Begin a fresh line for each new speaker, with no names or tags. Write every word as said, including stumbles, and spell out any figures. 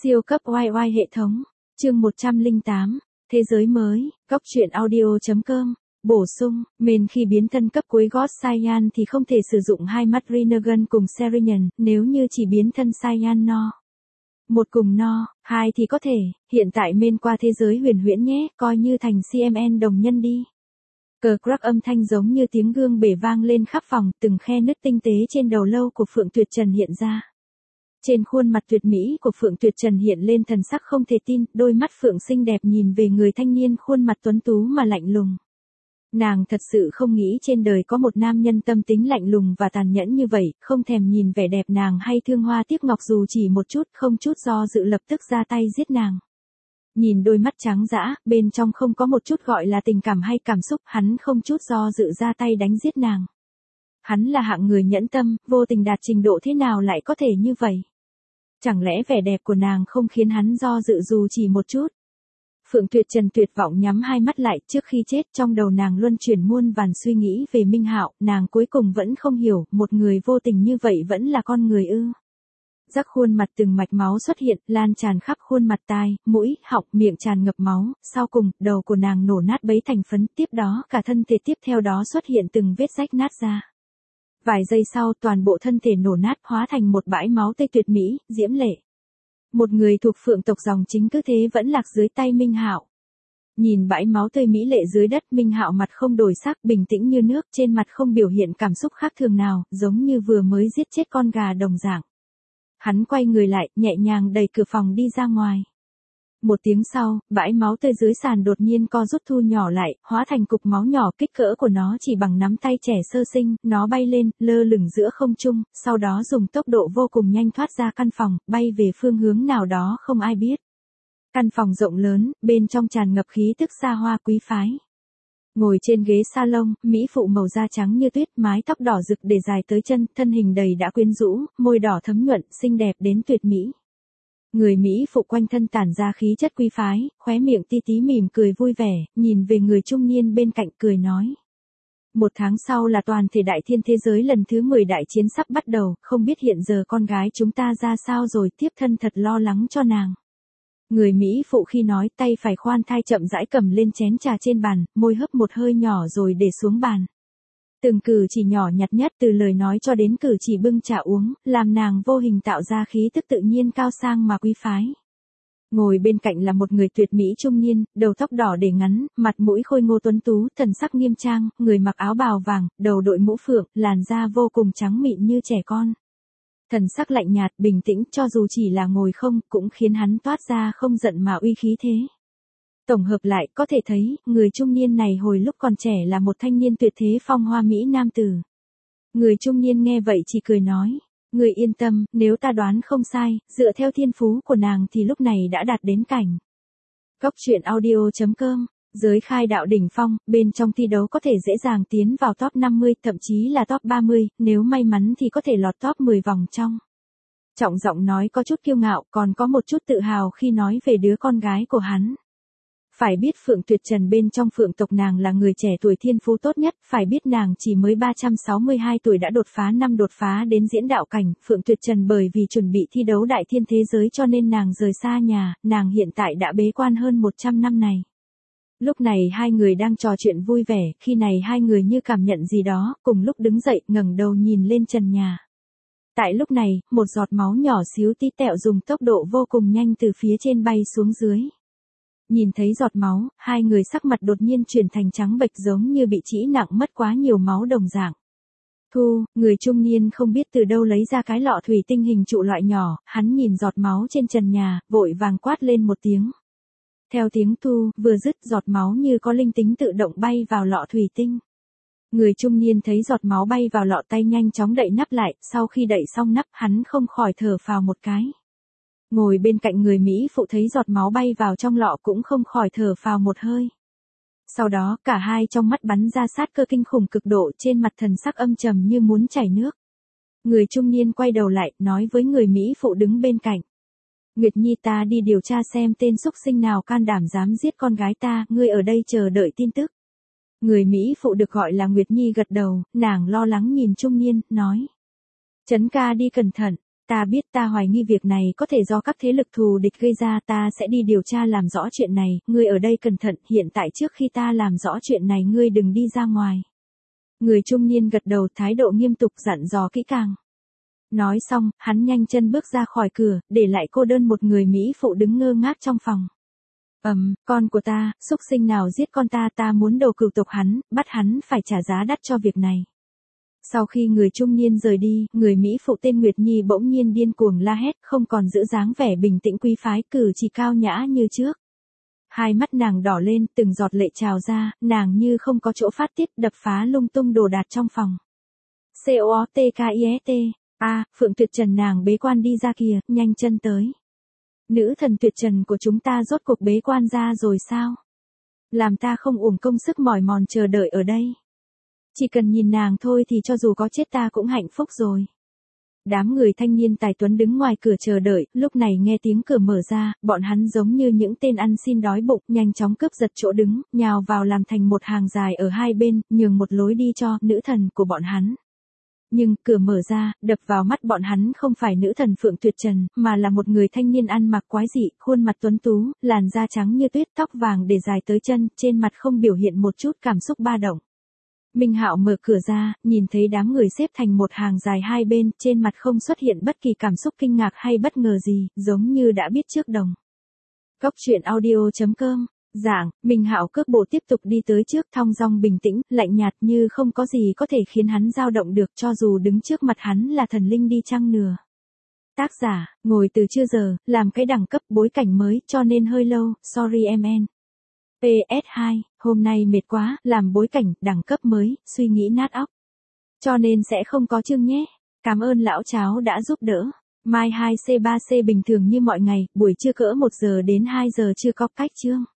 Siêu cấp oai oai hệ thống, chương một trăm lẻ tám, thế giới mới, góc truyện audio.com, bổ sung, men khi biến thân cấp cuối God Saiyan thì không thể sử dụng hai mắt Rinnegan cùng Serian, nếu như chỉ biến thân Saiyan no. Một cùng no, hai thì có thể, hiện tại men qua thế giới huyền huyễn nhé, coi như thành xê em en đồng nhân đi. Cờ crack âm thanh giống như tiếng gương bể vang lên khắp phòng, từng khe nứt tinh tế trên đầu lâu của Phượng Tuyệt Trần hiện ra. Trên khuôn mặt tuyệt mỹ của Phượng Tuyệt Trần hiện lên thần sắc không thể tin, đôi mắt Phượng xinh đẹp nhìn về người thanh niên khuôn mặt tuấn tú mà lạnh lùng. Nàng thật sự không nghĩ trên đời có một nam nhân tâm tính lạnh lùng và tàn nhẫn như vậy, không thèm nhìn vẻ đẹp nàng hay thương hoa tiếc ngọc dù chỉ một chút, không chút do dự lập tức ra tay giết nàng. Nhìn đôi mắt trắng dã, bên trong không có một chút gọi là tình cảm hay cảm xúc, hắn không chút do dự ra tay đánh giết nàng. Hắn là hạng người nhẫn tâm, vô tình đạt trình độ thế nào lại có thể như vậy? Chẳng lẽ vẻ đẹp của nàng không khiến hắn do dự dù chỉ một chút? Phượng Tuyệt Trần tuyệt vọng nhắm hai mắt lại, trước khi chết trong đầu nàng luân chuyển muôn vàn suy nghĩ về Minh Hạo, nàng cuối cùng vẫn không hiểu, một người vô tình như vậy vẫn là con người ư? Rắc khuôn mặt từng mạch máu xuất hiện, lan tràn khắp khuôn mặt, tai, mũi, họng, miệng tràn ngập máu, sau cùng, đầu của nàng nổ nát bấy thành phấn, tiếp đó cả thân thể tiếp theo đó xuất hiện từng vết rách nát ra. Vài giây sau toàn bộ thân thể nổ nát hóa thành một bãi máu tươi tuyệt mỹ, diễm lệ. Một người thuộc Phượng tộc dòng chính cứ thế vẫn lạc dưới tay Minh Hạo. Nhìn bãi máu tươi mỹ lệ dưới đất, Minh Hạo mặt không đổi sắc, bình tĩnh như nước, trên mặt không biểu hiện cảm xúc khác thường nào, giống như vừa mới giết chết con gà đồng dạng. Hắn quay người lại, nhẹ nhàng đẩy cửa phòng đi ra ngoài. Một tiếng sau, bãi máu tươi dưới sàn đột nhiên co rút thu nhỏ lại, hóa thành cục máu nhỏ, kích cỡ của nó chỉ bằng nắm tay trẻ sơ sinh, nó bay lên, lơ lửng giữa không trung, sau đó dùng tốc độ vô cùng nhanh thoát ra căn phòng, bay về phương hướng nào đó không ai biết. Căn phòng rộng lớn, bên trong tràn ngập khí tức xa hoa quý phái. Ngồi trên ghế salon, mỹ phụ màu da trắng như tuyết, mái tóc đỏ rực để dài tới chân, thân hình đầy đã quyến rũ, môi đỏ thấm nhuận, xinh đẹp đến tuyệt mỹ. Người Mỹ phụ quanh thân tản ra khí chất quý phái, khóe miệng ti tí mỉm cười vui vẻ, nhìn về người trung niên bên cạnh cười nói. Một tháng sau là toàn thể đại thiên thế giới lần thứ mười đại chiến sắp bắt đầu, không biết hiện giờ con gái chúng ta ra sao rồi, tiếp thân thật lo lắng cho nàng. Người Mỹ phụ khi nói tay phải khoan thai chậm rãi cầm lên chén trà trên bàn, môi hấp một hơi nhỏ rồi để xuống bàn. Từng cử chỉ nhỏ nhặt nhất từ lời nói cho đến cử chỉ bưng trà uống, làm nàng vô hình tạo ra khí tức tự nhiên cao sang mà quý phái. Ngồi bên cạnh là một người tuyệt mỹ trung niên, đầu tóc đỏ để ngắn, mặt mũi khôi ngô tuấn tú, thần sắc nghiêm trang, người mặc áo bào vàng, đầu đội mũ phượng, làn da vô cùng trắng mịn như trẻ con. Thần sắc lạnh nhạt, bình tĩnh, cho dù chỉ là ngồi không, cũng khiến hắn toát ra không giận mà uy khí thế. Tổng hợp lại, có thể thấy, người trung niên này hồi lúc còn trẻ là một thanh niên tuyệt thế phong hoa mỹ nam tử. Người trung niên nghe vậy chỉ cười nói, người yên tâm, nếu ta đoán không sai, dựa theo thiên phú của nàng thì lúc này đã đạt đến cảnh. Góc truyện audio.com, giới khai đạo đỉnh phong, bên trong thi đấu có thể dễ dàng tiến vào top năm mươi, thậm chí là top ba mươi, nếu may mắn thì có thể lọt top mười vòng trong. Trọng giọng nói có chút kiêu ngạo, còn có một chút tự hào khi nói về đứa con gái của hắn. Phải biết Phượng Tuyệt Trần bên trong Phượng tộc nàng là người trẻ tuổi thiên phú tốt nhất, phải biết nàng chỉ mới ba trăm sáu mươi hai tuổi đã đột phá năm đột phá đến diễn đạo cảnh, Phượng Tuyệt Trần bởi vì chuẩn bị thi đấu đại thiên thế giới cho nên nàng rời xa nhà, nàng hiện tại đã bế quan hơn một trăm năm này. Lúc này hai người đang trò chuyện vui vẻ, khi này hai người như cảm nhận gì đó, cùng lúc đứng dậy, ngẩng đầu nhìn lên trần nhà. Tại lúc này, một giọt máu nhỏ xíu tí tẹo dùng tốc độ vô cùng nhanh từ phía trên bay xuống dưới. Nhìn thấy giọt máu, hai người sắc mặt đột nhiên chuyển thành trắng bệch giống như bị trĩ nặng mất quá nhiều máu đồng dạng. Thu, người trung niên không biết từ đâu lấy ra cái lọ thủy tinh hình trụ loại nhỏ, hắn nhìn giọt máu trên trần nhà, vội vàng quát lên một tiếng. Theo tiếng Thu, vừa dứt giọt máu như có linh tính tự động bay vào lọ thủy tinh. Người trung niên thấy giọt máu bay vào lọ tay nhanh chóng đậy nắp lại, sau khi đậy xong nắp hắn không khỏi thở phào một cái. Ngồi bên cạnh người Mỹ phụ thấy giọt máu bay vào trong lọ cũng không khỏi thở phào một hơi. Sau đó cả hai trong mắt bắn ra sát cơ kinh khủng cực độ, trên mặt thần sắc âm trầm như muốn chảy nước. Người trung niên quay đầu lại, nói với người Mỹ phụ đứng bên cạnh. Nguyệt Nhi, ta đi điều tra xem tên xúc sinh nào can đảm dám giết con gái ta, ngươi ở đây chờ đợi tin tức. Người Mỹ phụ được gọi là Nguyệt Nhi gật đầu, nàng lo lắng nhìn trung niên, nói. Trấn ca đi cẩn thận. Ta biết ta hoài nghi việc này có thể do các thế lực thù địch gây ra, ta sẽ đi điều tra làm rõ chuyện này, ngươi ở đây cẩn thận, hiện tại trước khi ta làm rõ chuyện này ngươi đừng đi ra ngoài. Người trung niên gật đầu, thái độ nghiêm túc dặn dò kỹ càng. Nói xong, hắn nhanh chân bước ra khỏi cửa, để lại cô đơn một người Mỹ phụ đứng ngơ ngác trong phòng. Ầm, um, con của ta, xúc sinh nào giết con ta, ta muốn đầu cửu tộc hắn, bắt hắn phải trả giá đắt cho việc này. Sau khi người trung niên rời đi, người Mỹ phụ tên Nguyệt Nhi bỗng nhiên điên cuồng la hét, không còn giữ dáng vẻ bình tĩnh quý phái, cử chỉ cao nhã như trước. Hai mắt nàng đỏ lên, từng giọt lệ trào ra, nàng như không có chỗ phát tiết, đập phá lung tung đồ đạc trong phòng. C O O T K I S T, a, Phượng Tuyệt Trần, nàng bế quan đi ra kìa, nhanh chân tới. Nữ thần tuyệt trần của chúng ta rốt cuộc bế quan ra rồi sao? Làm ta không uổng công sức mỏi mòn chờ đợi ở đây. Chỉ cần nhìn nàng thôi thì cho dù có chết ta cũng hạnh phúc rồi. Đám người thanh niên tài tuấn đứng ngoài cửa chờ đợi, lúc này nghe tiếng cửa mở ra, bọn hắn giống như những tên ăn xin đói bụng, nhanh chóng cướp giật chỗ đứng, nhào vào làm thành một hàng dài ở hai bên, nhường một lối đi cho nữ thần của bọn hắn. Nhưng, cửa mở ra, đập vào mắt bọn hắn không phải nữ thần Phượng Tuyệt Trần, mà là một người thanh niên ăn mặc quái dị, khuôn mặt tuấn tú, làn da trắng như tuyết, tóc vàng để dài tới chân, trên mặt không biểu hiện một chút cảm xúc ba động. Minh Hạo mở cửa ra, nhìn thấy đám người xếp thành một hàng dài hai bên, trên mặt không xuất hiện bất kỳ cảm xúc kinh ngạc hay bất ngờ gì, giống như đã biết trước đồng. Cốc truyện audio chấm com, giảng, Minh Hạo cước bộ tiếp tục đi tới trước, thong dong bình tĩnh, lạnh nhạt như không có gì có thể khiến hắn dao động được, cho dù đứng trước mặt hắn là thần linh đi chăng nửa. Tác giả, ngồi từ trưa giờ, làm cái đẳng cấp bối cảnh mới, cho nên hơi lâu, sorry em en. P S hai, hôm nay mệt quá, làm bối cảnh, đẳng cấp mới, suy nghĩ nát óc. Cho nên sẽ không có chương nhé. Cảm ơn lão cháo đã giúp đỡ. Mai hai C ba C bình thường như mọi ngày, buổi trưa cỡ một giờ đến hai giờ chưa có cách chương.